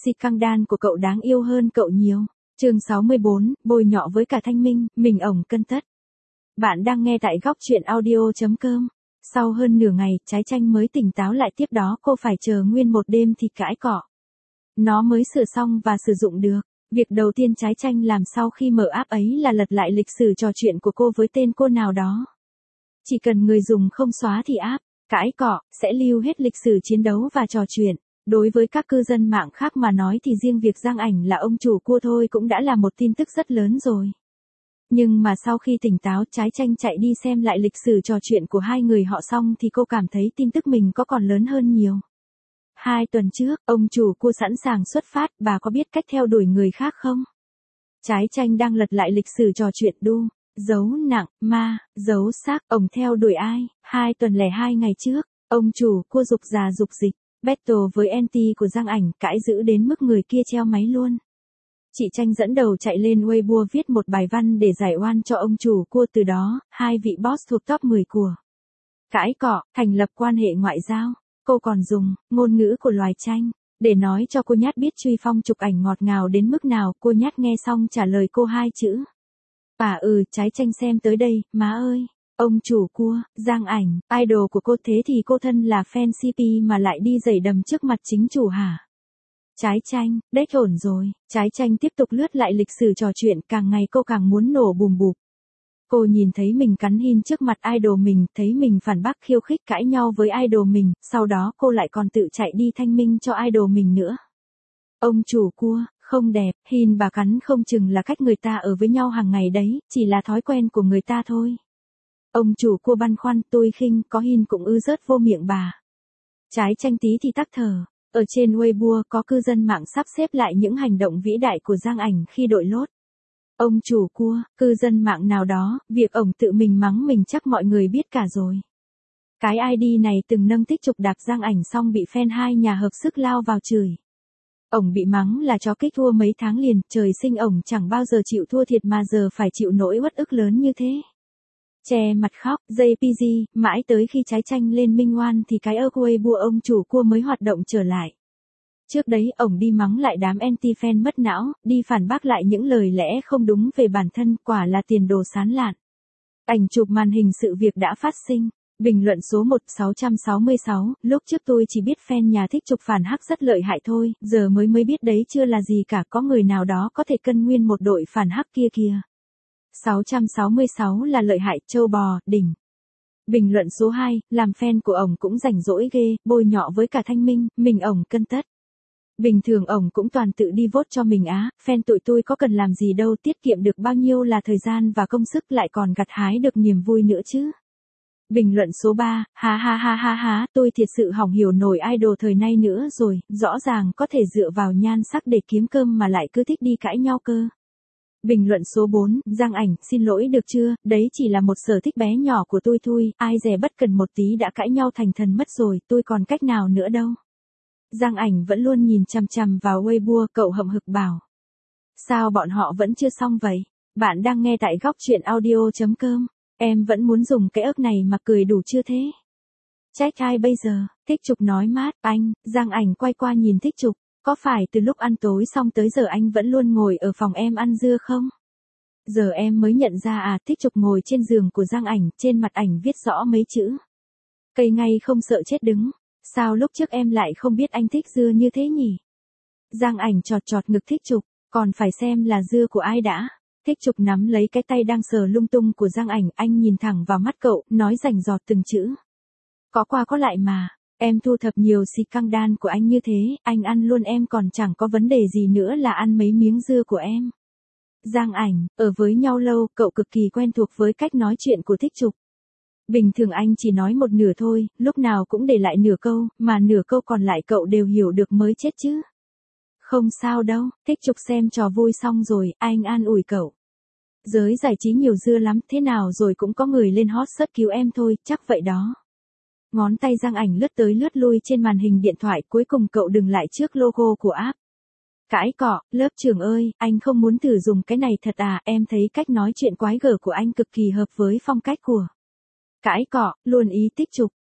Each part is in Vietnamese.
Si căng đan của cậu đáng yêu hơn cậu nhiều. Chương 64, bôi nhọ với cả Thanh Minh, mình ổng cân tất. Bạn đang nghe tại góc truyện audio.com. Sau hơn nửa ngày, Trái Chanh mới tỉnh táo lại, tiếp đó cô phải chờ nguyên một đêm thì cãi cọ. Nó mới sửa xong và sử dụng được. Việc đầu tiên Trái Chanh làm sau khi mở app ấy là lật lại lịch sử trò chuyện của cô với tên cô nào đó. Chỉ cần người dùng không xóa thì app, cãi cọ, sẽ lưu hết lịch sử chiến đấu và trò chuyện. Đối với các cư dân mạng khác mà nói thì riêng việc Giang Ảnh là ông chủ cua thôi cũng đã là một tin tức rất lớn rồi. Nhưng mà sau khi tỉnh táo, Trái Chanh chạy đi xem lại lịch sử trò chuyện của hai người họ xong thì cô cảm thấy tin tức mình có còn lớn hơn nhiều. 2 tuần trước, ông chủ cua sẵn sàng xuất phát, bà có biết cách theo đuổi người khác không? Trái Chanh đang lật lại lịch sử trò chuyện đu, dấu nặng, ma, dấu xác, ông theo đuổi ai? 2 tuần lẻ 2 ngày trước, ông chủ cua dục già dục dịch, battle với anti của Giang Ảnh, cãi dữ đến mức người kia treo máy luôn. Chị Chanh dẫn đầu chạy lên Weibo viết một bài văn để giải oan cho ông chủ cua, từ đó, hai vị boss thuộc top 10 của cãi cọ, thành lập quan hệ ngoại giao. Cô còn dùng ngôn ngữ của loài tranh để nói cho cô Nhát biết Truy Phong chụp ảnh ngọt ngào đến mức nào. Cô Nhát nghe xong trả lời cô 2 chữ. Trái Chanh xem tới đây, má ơi. Ông chủ cua, Giang Ảnh, idol của cô, thế thì cô thân là fan CP mà lại đi giày đầm trước mặt chính chủ hả? Trái Chanh, đếch ổn rồi. Trái Chanh tiếp tục lướt lại lịch sử trò chuyện, càng ngày cô càng muốn nổ bùm bụp. Cô nhìn thấy mình cắn hin trước mặt idol mình, thấy mình phản bác khiêu khích cãi nhau với idol mình, sau đó cô lại còn tự chạy đi thanh minh cho idol mình nữa. Ông chủ cua, không đẹp, hin bà cắn không chừng là cách người ta ở với nhau hàng ngày đấy, chỉ là thói quen của người ta thôi. Ông chủ cua băn khoăn, tôi khinh, có hin cũng rớt vô miệng bà. Trái Chanh tí thì tắc thở. Ở trên Weibo có cư dân mạng sắp xếp lại những hành động vĩ đại của Giang Ảnh khi đội lốt. Ông chủ cua, cư dân mạng nào đó, việc ổng tự mình mắng mình chắc mọi người biết cả rồi. Cái ID này từng nâng tích trục đạp Giang Ảnh xong bị fan hai nhà hợp sức lao vào chửi. Ổng bị mắng là chó kích thua mấy tháng liền, trời sinh ổng chẳng bao giờ chịu thua thiệt mà giờ phải chịu nỗi uất ức lớn như thế. Che mặt khóc, JPG, mãi tới khi Trái Chanh lên minh oan thì cái Weibo ông chủ cua mới hoạt động trở lại. Trước đấy ổng đi mắng lại đám anti-fan mất não, đi phản bác lại những lời lẽ không đúng về bản thân, quả là tiền đồ sán lạn. Ảnh chụp màn hình sự việc đã phát sinh. Bình luận số 1666, lúc trước tôi chỉ biết fan nhà thích chụp phản hắc rất lợi hại thôi, giờ mới biết đấy chưa là gì cả, có người nào đó có thể cân nguyên một đội phản hắc kia kìa. 666 là lợi hại, châu bò, đỉnh. Bình luận số 2, làm fan của ổng cũng rảnh rỗi ghê, bôi nhọ với cả Thanh Minh, mình ổng cân tất. Bình thường ổng cũng toàn tự đi vote cho mình á, fan tụi tôi có cần làm gì đâu, tiết kiệm được bao nhiêu là thời gian và công sức, lại còn gặt hái được niềm vui nữa chứ. Bình luận số 3, ha, tôi thiệt sự hỏng hiểu nổi idol thời nay nữa rồi, rõ ràng có thể dựa vào nhan sắc để kiếm cơm mà lại cứ thích đi cãi nhau cơ. Bình luận số 4, Giang Ảnh, xin lỗi được chưa, đấy chỉ là một sở thích bé nhỏ của tôi thôi, ai dè bất cần một tí đã cãi nhau thành thần mất rồi, tôi còn cách nào nữa đâu. Giang Ảnh vẫn luôn nhìn chằm chằm vào Weibo, cậu hậm hực bảo. Sao bọn họ vẫn chưa xong vậy? Bạn đang nghe tại góc truyện audio.com. Em vẫn muốn dùng cái ớp này mà cười đủ chưa thế? Trách ai bây giờ? Thích Trục nói mát, anh. Giang Ảnh quay qua nhìn Thích Trục. Có phải từ lúc ăn tối xong tới giờ anh vẫn luôn ngồi ở phòng em ăn dưa không? Giờ em mới nhận ra à. Thích Trục ngồi trên giường của Giang Ảnh, trên mặt ảnh viết rõ mấy chữ. Cây ngay không sợ chết đứng. Sao lúc trước em lại không biết anh thích dưa như thế nhỉ? Giang Ảnh chọt chọt ngực Thích Trục, còn phải xem là dưa của ai đã. Thích Trục nắm lấy cái tay đang sờ lung tung của Giang Ảnh, anh nhìn thẳng vào mắt cậu, nói rành rọt từng chữ. Có qua có lại mà, em thu thập nhiều si căng đan của anh như thế, anh ăn luôn em còn chẳng có vấn đề gì nữa là ăn mấy miếng dưa của em. Giang Ảnh, ở với nhau lâu, cậu cực kỳ quen thuộc với cách nói chuyện của Thích Trục. Bình thường anh chỉ nói một nửa thôi, lúc nào cũng để lại nửa câu, mà nửa câu còn lại cậu đều hiểu được mới chết chứ. Không sao đâu, Thích Trục xem trò vui xong rồi, anh an ủi cậu. Giới giải trí nhiều dưa lắm, thế nào rồi cũng có người lên hot search cứu em thôi, chắc vậy đó. Ngón tay Giang Ảnh lướt tới lướt lui trên màn hình điện thoại, cuối cùng cậu dừng lại trước logo của app. Cãi cọ, lớp trưởng ơi, anh không muốn thử dùng cái này thật à, em thấy cách nói chuyện quái gở của anh cực kỳ hợp với phong cách của cãi cọ, luôn ý Thích Trục.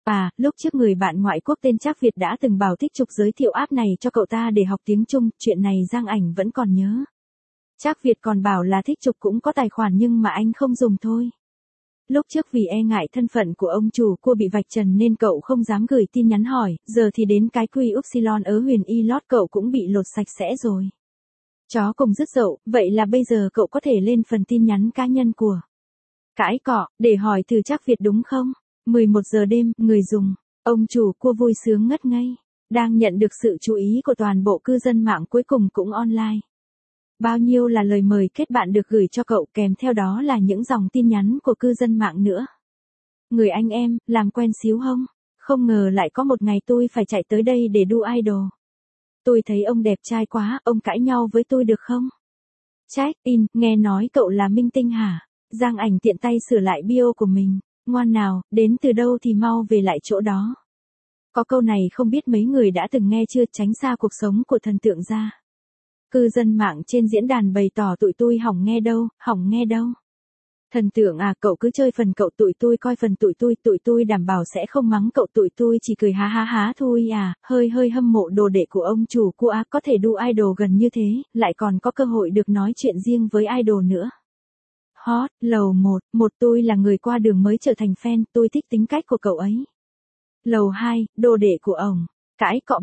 À, lúc trước người bạn ngoại quốc tên Trác Việt đã từng bảo Thích Trục giới thiệu app này cho cậu ta để học tiếng Trung, chuyện này Giang Ảnh vẫn còn nhớ. Trác Việt còn bảo là Thích Trục cũng có tài khoản nhưng mà anh không dùng thôi. Lúc trước vì e ngại thân phận của ông chủ cua bị vạch trần nên cậu không dám gửi tin nhắn hỏi, giờ thì đến cái quy upsilon ớ huyền y lót cậu cũng bị lột sạch sẽ rồi. Chó cùng dứt dậu, vậy là bây giờ cậu có thể lên phần tin nhắn cá nhân của Cãi Cọ, để hỏi từ Trác Việt đúng không? 11 giờ đêm, người dùng, ông chủ cua vui sướng ngất ngây, đang nhận được sự chú ý của toàn bộ cư dân mạng cuối cùng cũng online. Bao nhiêu là lời mời kết bạn được gửi cho cậu kèm theo đó là những dòng tin nhắn của cư dân mạng nữa. Người anh em, làm quen xíu hông? Không ngờ lại có một ngày tôi phải chạy tới đây để đu idol. Tôi thấy ông đẹp trai quá, ông cãi nhau với tôi được không? Check in, nghe nói cậu là minh tinh hả? Giang Ảnh tiện tay sửa lại bio của mình. Ngoan nào, đến từ đâu thì mau về lại chỗ đó. Có câu này không biết mấy người đã từng nghe chưa, tránh xa cuộc sống của thần tượng ra. Cư dân mạng trên diễn đàn bày tỏ tụi tôi hỏng nghe đâu. Thần tượng à, cậu cứ chơi phần cậu, tụi tôi coi phần tụi tôi đảm bảo sẽ không mắng cậu, tụi tôi chỉ cười há há há thôi à, hơi hâm mộ đồ đệ của ông chủ cua á, có thể đu idol gần như thế, lại còn có cơ hội được nói chuyện riêng với idol nữa. Hot, lầu 1, tôi là người qua đường mới trở thành fan, tôi thích tính cách của cậu ấy. Lầu 2, đồ đệ của ổng, Cãi Cọ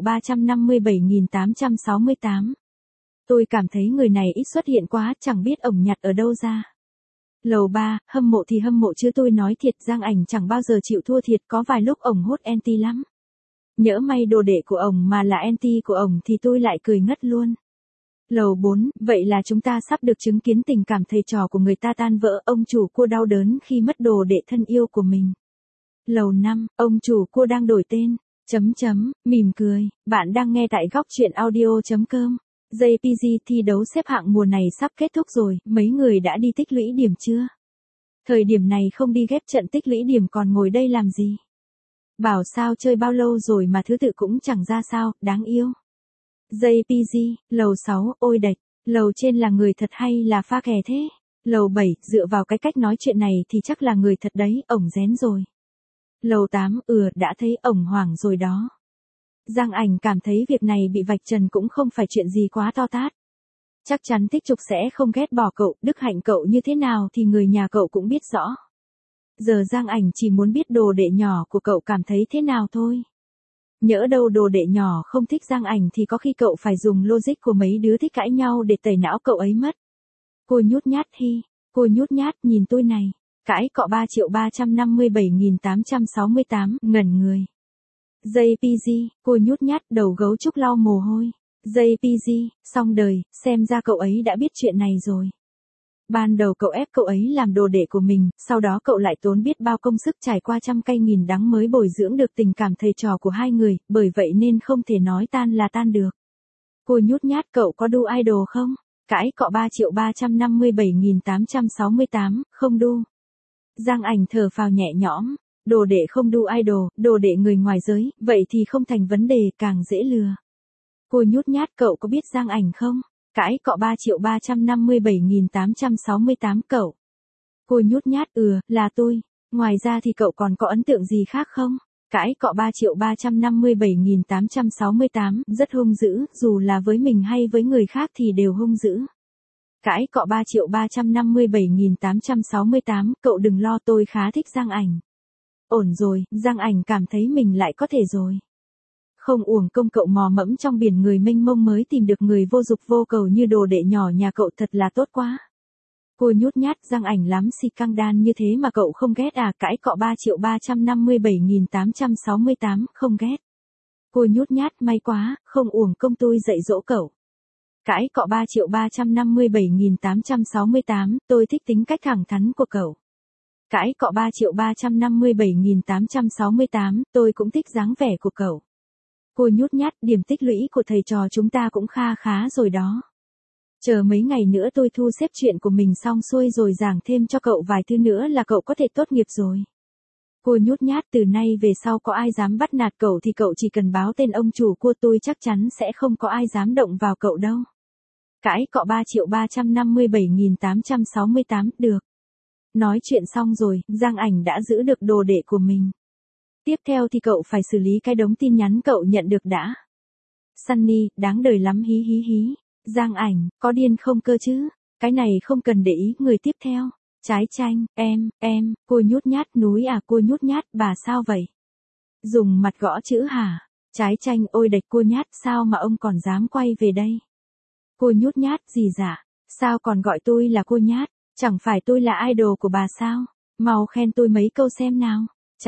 3.357.868. Tôi cảm thấy người này ít xuất hiện quá, chẳng biết ổng nhặt ở đâu ra. Lầu 3, hâm mộ thì hâm mộ chứ tôi nói thiệt Giang Ảnh chẳng bao giờ chịu thua thiệt, có vài lúc ổng hốt anti lắm. Nhỡ may đồ đệ của ổng mà là anti của ổng thì tôi lại cười ngất luôn. Lầu 4, vậy là chúng ta sắp được chứng kiến tình cảm thầy trò của người ta tan vỡ, ông chủ cua đau đớn khi mất đồ đệ thân yêu của mình. Lầu 5, ông chủ cua đang đổi tên, mỉm cười, bạn đang nghe tại góc truyện audio.com. JPG thi đấu xếp hạng mùa này sắp kết thúc rồi, mấy người đã đi tích lũy điểm chưa? Thời điểm này không đi ghép trận tích lũy điểm còn ngồi đây làm gì? Bảo sao chơi bao lâu rồi mà thứ tự cũng chẳng ra sao, đáng yêu. JPG, lầu 6, ôi đệch, lầu trên là người thật hay là pha kè thế? Lầu 7, dựa vào cái cách nói chuyện này thì chắc là người thật đấy, ổng rén rồi. Lầu 8, đã thấy ổng hoảng rồi đó. Giang Ảnh cảm thấy việc này bị vạch trần cũng không phải chuyện gì quá to tát. Chắc chắn Thích Trục sẽ không ghét bỏ cậu, đức hạnh cậu như thế nào thì người nhà cậu cũng biết rõ. Giờ Giang Ảnh chỉ muốn biết đồ đệ nhỏ của cậu cảm thấy thế nào thôi. Nhỡ đâu đồ đệ nhỏ không thích Giang Ảnh thì có khi cậu phải dùng logic của mấy đứa thích cãi nhau để tẩy não cậu ấy mất. Cô nhút nhát cô nhút nhát nhìn tôi này. Cãi Cọ 3.357.868, ngẩn người. JPG, cô nhút nhát đầu gấu trúc lau mồ hôi. JPG, xong đời, xem ra cậu ấy đã biết chuyện này rồi. Ban đầu cậu ép cậu ấy làm đồ đệ của mình, sau đó cậu lại tốn biết bao công sức trải qua trăm cay nghìn đắng mới bồi dưỡng được tình cảm thầy trò của hai người, bởi vậy nên không thể nói tan là tan được. Cô nhút nhát cậu có đu idol không? Cãi Cọ 3.357.868, không đu. Giang Ảnh thở phào nhẹ nhõm. Đồ đệ không đu idol, đồ đệ người ngoài giới, vậy thì không thành vấn đề, càng dễ lừa. Cô nhút nhát cậu có biết Giang Ảnh không? Cãi Cọ 3.357.868 cậu. Cô nhút nhát là tôi. Ngoài ra thì cậu còn có ấn tượng gì khác không? Cãi Cọ 3.357.868, rất hung dữ, dù là với mình hay với người khác thì đều hung dữ. Cãi Cọ 3.357.868, cậu đừng lo, tôi khá thích Giang Ảnh. Ổn rồi, Giang Ảnh cảm thấy mình lại có thể rồi. Không uổng công cậu mò mẫm trong biển người mênh mông mới tìm được người vô dục vô cầu như đồ đệ nhỏ nhà cậu, thật là tốt quá. Cô nhút nhát Giang Ảnh lắm si căng đan như thế mà cậu không ghét à? Cãi Cọ 3.357.868, không ghét. Cô nhút nhát may quá, không uổng công tôi dạy dỗ cậu. Cãi Cọ 3.357.868, tôi thích tính cách thẳng thắn của cậu. Cãi Cọ 3.357.868, tôi cũng thích dáng vẻ của cậu. Cô nhút nhát, điểm tích lũy của thầy trò chúng ta cũng kha khá rồi đó. Chờ mấy ngày nữa tôi thu xếp chuyện của mình xong xuôi rồi giảng thêm cho cậu vài thứ nữa là cậu có thể tốt nghiệp rồi. Cô nhút nhát, từ nay về sau có ai dám bắt nạt cậu thì cậu chỉ cần báo tên ông chủ của tôi, chắc chắn sẽ không có ai dám động vào cậu đâu. Cãi Cọ 3.357.868, được. Nói chuyện xong rồi, Giang Ảnh đã giữ được đồ đệ của mình. Tiếp theo thì cậu phải xử lý cái đống tin nhắn cậu nhận được đã. Sunny, đáng đời lắm hí hí hí. Giang Ảnh, có điên không cơ chứ? Cái này không cần để ý, người tiếp theo. Trái Chanh, em, cô nhút nhát núi à, cô nhút nhát, bà sao vậy? Dùng mặt gõ chữ hả? Trái Chanh, ôi đệch cô nhát, sao mà ông còn dám quay về đây? Cô nhút nhát gì dạ? Sao còn gọi tôi là cô nhát? Chẳng phải tôi là idol của bà sao? Mau khen tôi mấy câu xem nào.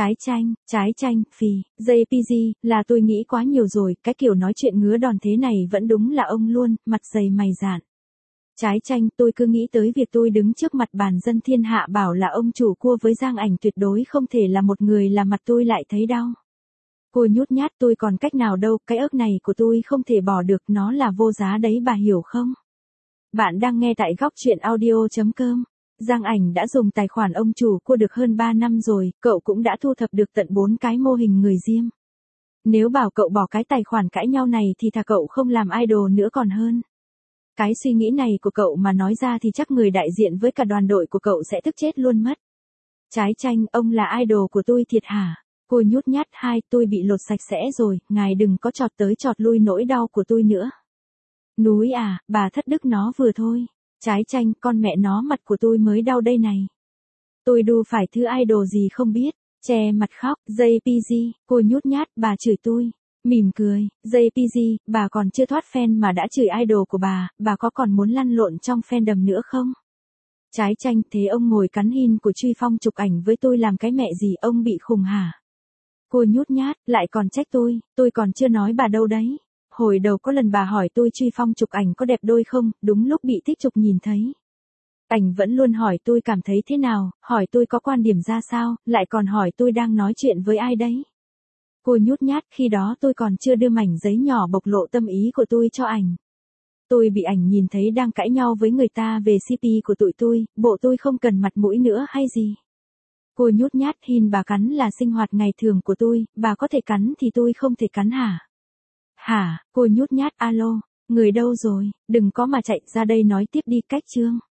Trái Chanh, phì, JPG, là tôi nghĩ quá nhiều rồi, cái kiểu nói chuyện ngứa đòn thế này vẫn đúng là ông luôn, mặt dày mày dạn. Trái Chanh, tôi cứ nghĩ tới việc tôi đứng trước mặt bàn dân thiên hạ bảo là ông chủ cua với Giang Ảnh tuyệt đối không thể là một người, là mặt tôi lại thấy đau. Cô nhút nhát, tôi còn cách nào đâu, cái ớt này của tôi không thể bỏ được, nó là vô giá đấy, bà hiểu không? Bạn đang nghe tại góc truyện audio.com. Giang Ảnh đã dùng tài khoản ông chủ cua được hơn 3 năm rồi, cậu cũng đã thu thập được tận 4 cái mô hình người diêm. Nếu bảo cậu bỏ cái tài khoản cãi nhau này thì thà cậu không làm idol nữa còn hơn. Cái suy nghĩ này của cậu mà nói ra thì chắc người đại diện với cả đoàn đội của cậu sẽ tức chết luôn mất. Trái Chanh, ông là idol của tôi thiệt hả? Cô nhút nhát, tôi bị lột sạch sẽ rồi, ngài đừng có chọt tới chọt lui nỗi đau của tôi nữa. Núi à, bà thất đức nó vừa thôi. Trái Chanh, con mẹ nó mặt của tôi mới đau đây này. Tôi đu phải thứ idol gì không biết. Che mặt khóc, JPG, cô nhút nhát, bà chửi tôi. Mỉm cười, JPG, bà còn chưa thoát fan mà đã chửi idol của bà có còn muốn lăn lộn trong fandom nữa không? Trái Chanh, thế ông ngồi cắn hin của Truy Phong chụp ảnh với tôi làm cái mẹ gì, ông bị khùng hả? Cô nhút nhát, lại còn trách tôi còn chưa nói bà đâu đấy. Hồi đầu có lần bà hỏi tôi Truy Phong chụp ảnh có đẹp đôi không, đúng lúc bị Thích Trục nhìn thấy. Ảnh vẫn luôn hỏi tôi cảm thấy thế nào, hỏi tôi có quan điểm ra sao, lại còn hỏi tôi đang nói chuyện với ai đấy. Cô nhút nhát, khi đó tôi còn chưa đưa mảnh giấy nhỏ bộc lộ tâm ý của tôi cho ảnh. Tôi bị ảnh nhìn thấy đang cãi nhau với người ta về CP của tụi tôi, bộ tôi không cần mặt mũi nữa hay gì. Cô nhút nhát, hin bà cắn là sinh hoạt ngày thường của tôi, bà có thể cắn thì tôi không thể cắn hả? Hả, cô nhút nhát, alo, người đâu rồi, đừng có mà chạy ra đây nói tiếp đi, cách chương.